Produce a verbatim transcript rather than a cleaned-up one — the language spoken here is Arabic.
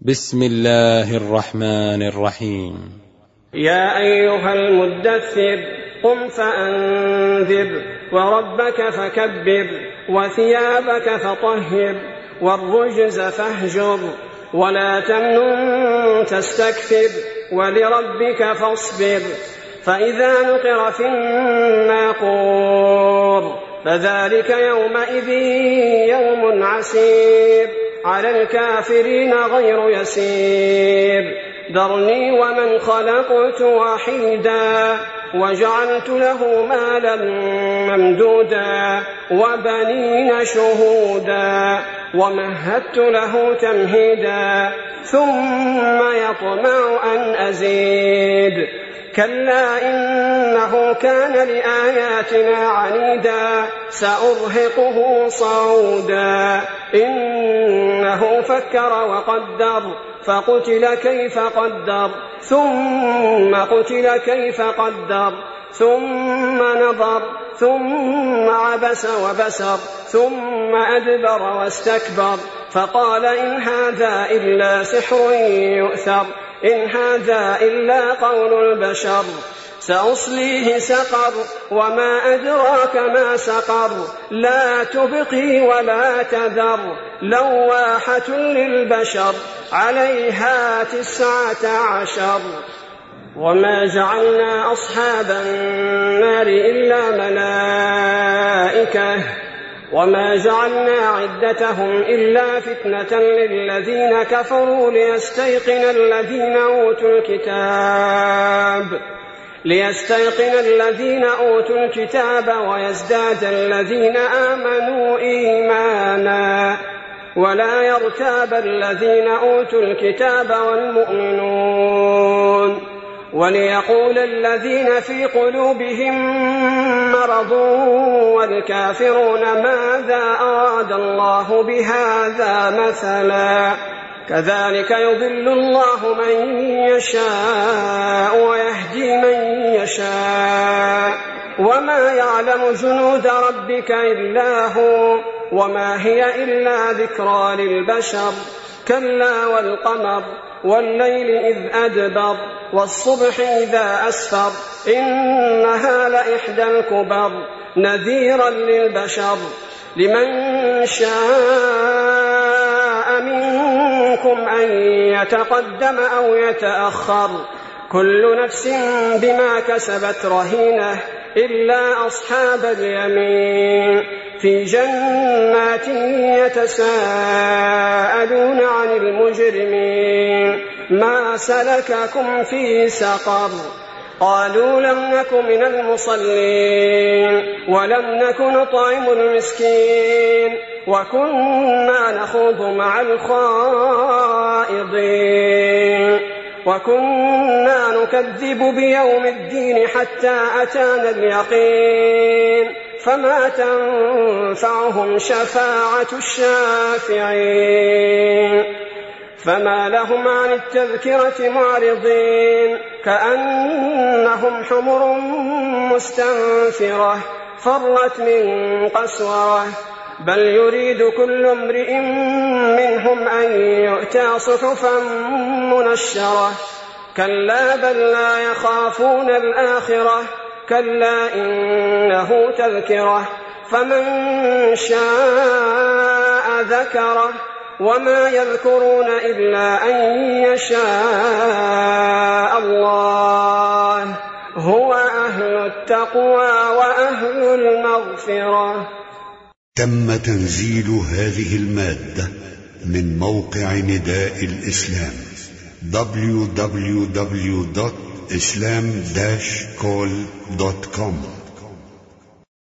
بسم الله الرحمن الرحيم. يا أيها المدثر قم فأنذر وربك فكبر وثيابك فطهر والرجز فاهجر ولا تمنن تستكثر ولربك فاصبر فإذا نقر في الناقور فذلك يومئذ يوم عسير على الكافرين غير يسير ذرني ومن خلقت وحيدا وجعلت له مالا ممدودا وبنين شهودا ومهدت له تمهيدا ثم يطمع أن أزيد كلا إنه كان لآياتنا عنيدا سأرهقه صعودا إنه فكر وقدر فقتل كيف قدر ثم قتل كيف قدر ثم نظر ثم عبس وبسر ثم أدبر واستكبر فقال إن هذا إلا سحر يؤثر إن هذا إلا قول البشر سأصليه سقر وما أدراك ما سقر لا تبقي ولا تذر لواحة للبشر عليها تسعة عشر وما جعلنا أصحاب النار إلا ملائكة وما جعلنا عدتهم إلا فتنة للذين كفروا ليستيقن الذين أوتوا الكتاب ليستيقن الذين أوتوا الكتاب ويزداد الذين آمنوا إيمانا ولا يرتاب الذين أوتوا الكتاب والمؤمنون وليقول الذين في قلوبهم مرض والكافرون ماذا أراد الله بهذا مثلا كذلك يضل الله من يشاء ويهدي من يشاء وما يعلم جنود ربك إلا هو وما هي إلا ذكرى للبشر كلا والقمر والليل إذ أدبر والصبح إذا أسفر إنها لإحدى الكبر نذيرا للبشر لمن شاء منكم أن يتقدم أو يتأخر كل نفس بما كسبت رهينة إلا أصحاب اليمين في جنات يتساءلون عن المجرمين ما سلككم في سقر قالوا لم نك من المصلين ولم نك نطعم المسكين وكنا نخوض مع الخائضين وكنا نكذب بيوم الدين حتى أتانا اليقين فما تنفعهم شفاعة الشافعين فما لهم عن التذكرة معرضين كأنهم حمر مستنفرة فرت من قسورة بل يريد كل امرئ منهم أن يؤتى صحفا منشرة كلا بل لا يخافون الآخرة كلا إنه تذكرة فمن شاء ذكره وما يذكرون إلا أن يشاء الله هو أهل التقوى وأهل المغفرة. تم تنزيل هذه المادة من موقع نداء الإسلام دبليو دبليو دبليو دوت إسلام داش كول دوت كوم.